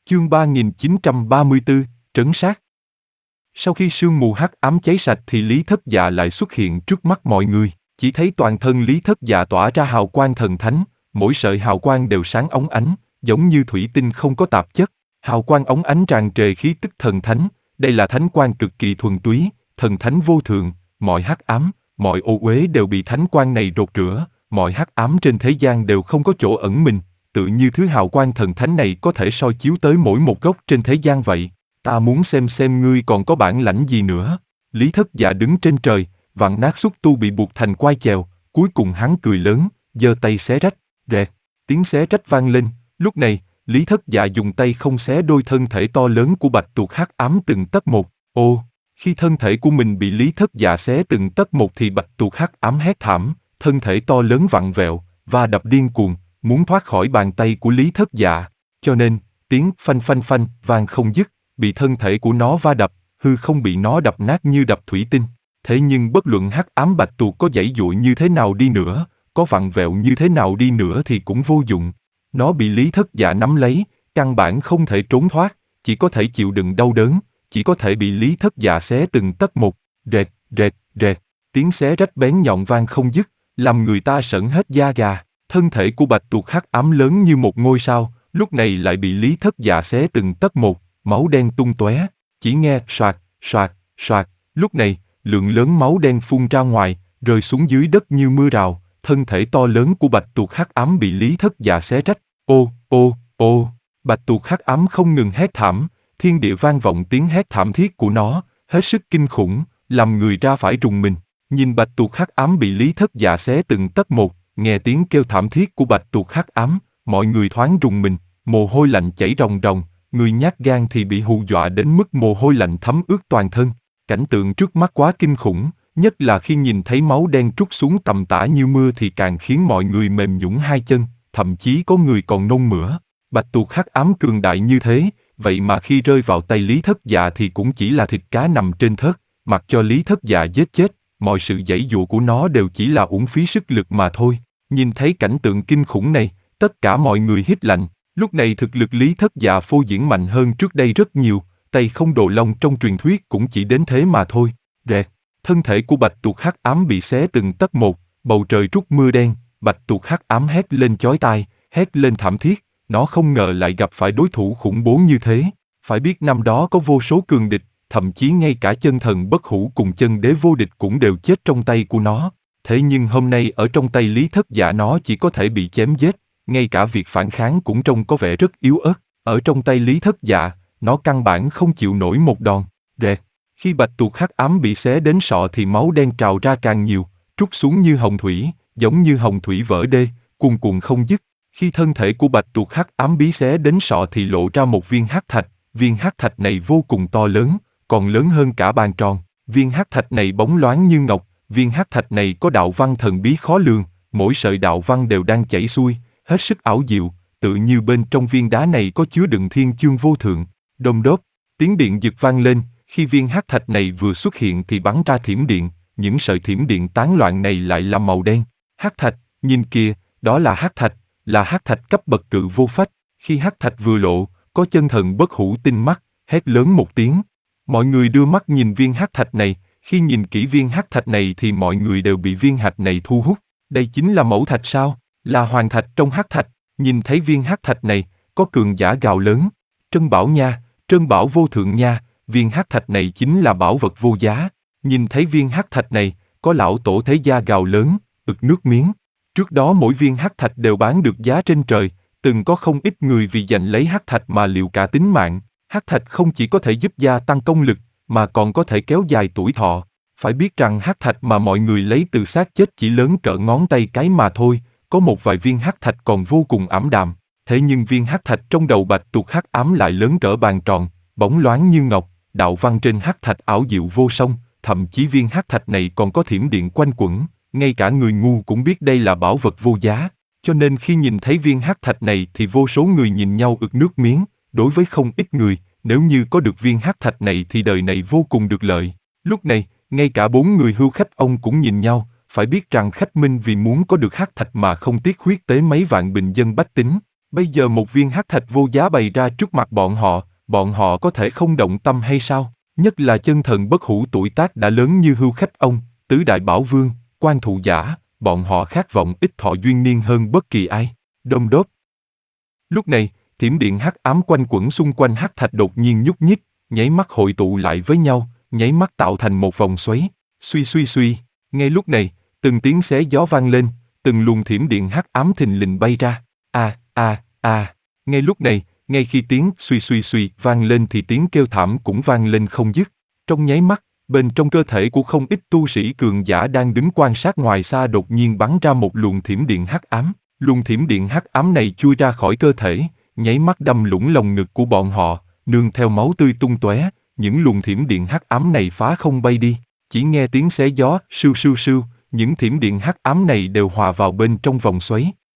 Chương 3934, Trấn sát. Sau khi sương mù hắc ám cháy sạch thì Lý Thất Dạ lại xuất hiện trước mắt mọi người, chỉ thấy toàn thân Lý Thất Dạ tỏa ra hào quang thần thánh, mỗi sợi hào quang đều sáng óng ánh, giống như thủy tinh không có tạp chất, hào quang óng ánh tràn trề khí tức thần thánh, đây là thánh quang cực kỳ thuần túy, thần thánh vô thượng, mọi hắc ám, mọi ô uế đều bị thánh quang này rột rửa, mọi hắc ám trên thế gian đều không có chỗ ẩn mình. Tự như thứ hào quang thần thánh này có thể soi chiếu tới mỗi một góc trên thế gian vậy. Ta muốn xem ngươi còn có bản lãnh gì nữa. Lý Thất Dạ đứng trên trời, vặn nát xúc tu bị buộc thành quai chèo, cuối cùng hắn cười lớn, giơ tay xé rách, rẹt, tiếng xé rách vang lên. Lúc này, Lý Thất Dạ dùng tay không xé đôi thân thể to lớn của bạch tuộc hắc ám từng tấc một. Ô, khi thân thể của mình bị Lý Thất Dạ xé từng tấc một thì bạch tuộc hắc ám hét thảm, thân thể to lớn vặn vẹo và đập điên cuồng, muốn thoát khỏi bàn tay của Lý Thất Dạ, cho nên, tiếng phanh phanh phanh vang không dứt, bị thân thể của nó va đập, hư không bị nó đập nát như đập thủy tinh. Thế nhưng bất luận hắc ám bạch tuộc có giãy giụa như thế nào đi nữa, có vặn vẹo như thế nào đi nữa thì cũng vô dụng. Nó bị Lý Thất Dạ nắm lấy, căn bản không thể trốn thoát, chỉ có thể chịu đựng đau đớn, chỉ có thể bị Lý Thất Dạ xé từng tấc một, rẹt, rẹt, rẹt, tiếng xé rách bén nhọn vang không dứt, làm người ta sởn hết da gà. Thân thể của bạch tuộc hắc ám lớn như một ngôi sao, lúc này lại bị Lý Thất Dạ xé từng tấc một, máu đen tung tóe, chỉ nghe soạt, soạt, soạt, lúc này, lượng lớn máu đen phun ra ngoài, rơi xuống dưới đất như mưa rào, thân thể to lớn của bạch tuộc hắc ám bị Lý Thất Dạ xé rách, ô, ô, ô, bạch tuộc hắc ám không ngừng hét thảm, thiên địa vang vọng tiếng hét thảm thiết của nó, hết sức kinh khủng, làm người ra phải rùng mình, nhìn bạch tuộc hắc ám bị Lý Thất Dạ xé từng tấc một. Nghe tiếng kêu thảm thiết của bạch tuộc hắc ám, mọi người thoáng rùng mình, mồ hôi lạnh chảy ròng ròng, người nhát gan thì bị hù dọa đến mức mồ hôi lạnh thấm ướt toàn thân. Cảnh tượng trước mắt quá kinh khủng, nhất là khi nhìn thấy máu đen trút xuống tầm tã như mưa thì càng khiến mọi người mềm nhũn hai chân, thậm chí có người còn nôn mửa. Bạch tuộc hắc ám cường đại như thế, vậy mà khi rơi vào tay Lý Thất Dạ thì cũng chỉ là thịt cá nằm trên thớt, mặc cho Lý Thất Dạ giết chết, mọi sự giãy giụa của nó đều chỉ là uổng phí sức lực mà thôi. Nhìn thấy cảnh tượng kinh khủng này, tất cả mọi người hít lạnh, lúc này thực lực Lý Thất Dạ phô diễn mạnh hơn trước đây rất nhiều, tay không đồ long trong truyền thuyết cũng chỉ đến thế mà thôi. Rẹt, thân thể của bạch tuộc hắc ám bị xé từng tấc một, bầu trời trút mưa đen, bạch tuộc hắc ám hét lên chói tai, hét lên thảm thiết, nó không ngờ lại gặp phải đối thủ khủng bố như thế. Phải biết năm đó có vô số cường địch, thậm chí ngay cả chân thần bất hủ cùng chân đế vô địch cũng đều chết trong tay của nó. Thế nhưng hôm nay ở trong tay Lý Thất Dạ nó chỉ có thể bị chém giết, ngay cả việc phản kháng cũng trông có vẻ rất yếu ớt. Ở trong tay Lý Thất Dạ, nó căn bản không chịu nổi một đòn. Rẹt, khi bạch tuộc hắc ám bị xé đến sọ thì máu đen trào ra càng nhiều, trút xuống như hồng thủy, giống như hồng thủy vỡ đê, cuồn cuộn không dứt. Khi thân thể của bạch tuộc hắc ám bị xé đến sọ thì lộ ra một viên hắc thạch, viên hắc thạch này vô cùng to lớn, còn lớn hơn cả bàn tròn. Viên hắc thạch này bóng loáng như ngọc. Viên hắc thạch này có đạo văn thần bí khó lường, mỗi sợi đạo văn đều đang chảy xuôi, hết sức ảo diệu, tự như bên trong viên đá này có chứa đựng thiên chương vô thượng. Đom đốp, tiếng điện giật vang lên, khi viên hắc thạch này vừa xuất hiện thì bắn ra thiểm điện, những sợi thiểm điện tán loạn này lại là màu đen. Hắc thạch, nhìn kìa, đó là hắc thạch cấp bậc cự vô phách. Khi hắc thạch vừa lộ, có chân thần bất hủ tinh mắt, hét lớn một tiếng. Mọi người đưa mắt nhìn viên hắc thạch này. Khi nhìn kỹ viên hắc thạch này thì mọi người đều bị viên hạch này thu hút. Đây chính là mẫu thạch sao? Là hoàng thạch trong hắc thạch. Nhìn thấy viên hắc thạch này, có cường giả gào lớn. Trân bảo nha, trân bảo vô thượng nha, viên hắc thạch này chính là bảo vật vô giá. Nhìn thấy viên hắc thạch này, có lão tổ thế gia gào lớn, ực nước miếng. Trước đó mỗi viên hắc thạch đều bán được giá trên trời, từng có không ít người vì giành lấy hắc thạch mà liều cả tính mạng. Hắc thạch không chỉ có thể giúp gia tăng công lực, mà còn có thể kéo dài tuổi thọ. Phải biết rằng hắc thạch mà mọi người lấy từ xác chết chỉ lớn cỡ ngón tay cái mà thôi, có một vài viên hắc thạch còn vô cùng ảm đạm. Thế nhưng viên hắc thạch trong đầu bạch tuộc hắc ám lại lớn cỡ bàn tròn, bóng loáng như ngọc, đạo văn trên hắc thạch ảo diệu vô song, thậm chí viên hắc thạch này còn có thiểm điện quanh quẩn, ngay cả người ngu cũng biết đây là bảo vật vô giá. Cho nên khi nhìn thấy viên hắc thạch này thì vô số người nhìn nhau ực nước miếng, đối với không ít người, nếu như có được viên hắc thạch này thì đời này vô cùng được lợi. Lúc này, ngay cả 4 người hưu khách ông cũng nhìn nhau, phải biết rằng khách minh vì muốn có được hắc thạch mà không tiếc huyết tế mấy vạn bình dân bách tính. Bây giờ một viên hắc thạch vô giá bày ra trước mặt bọn họ có thể không động tâm hay sao? Nhất là chân thần bất hủ tuổi tác đã lớn như Hưu Khách ông, Tứ Đại Bảo Vương, Quan Thụ Giả, bọn họ khát vọng ít thọ duyên niên hơn bất kỳ ai. Đom đốp. Lúc này, thiểm điện hắc ám quanh quẩn xung quanh hắc thạch đột nhiên nhúc nhích, nháy mắt hội tụ lại với nhau, nháy mắt tạo thành một vòng xoáy. Suy suy suy. Ngay lúc này, từng tiếng xé gió vang lên, từng luồng thiểm điện hắc ám thình lình bay ra. Ngay lúc này, ngay khi tiếng suy suy suy vang lên thì tiếng kêu thảm cũng vang lên không dứt. Trong nháy mắt, bên trong cơ thể của không ít tu sĩ cường giả đang đứng quan sát ngoài xa đột nhiên bắn ra một luồng thiểm điện hắc ám. Luồng thiểm điện hắc ám này chui ra khỏi cơ thể, nháy mắt đâm lũng lồng ngực của bọn họ, nương theo máu tươi tung tóe, những luồng thiểm điện hắc ám này phá không bay đi. Chỉ nghe tiếng xé gió, sưu sưu sưu, những thiểm điện hắc ám này đều hòa vào bên trong vòng xoáy.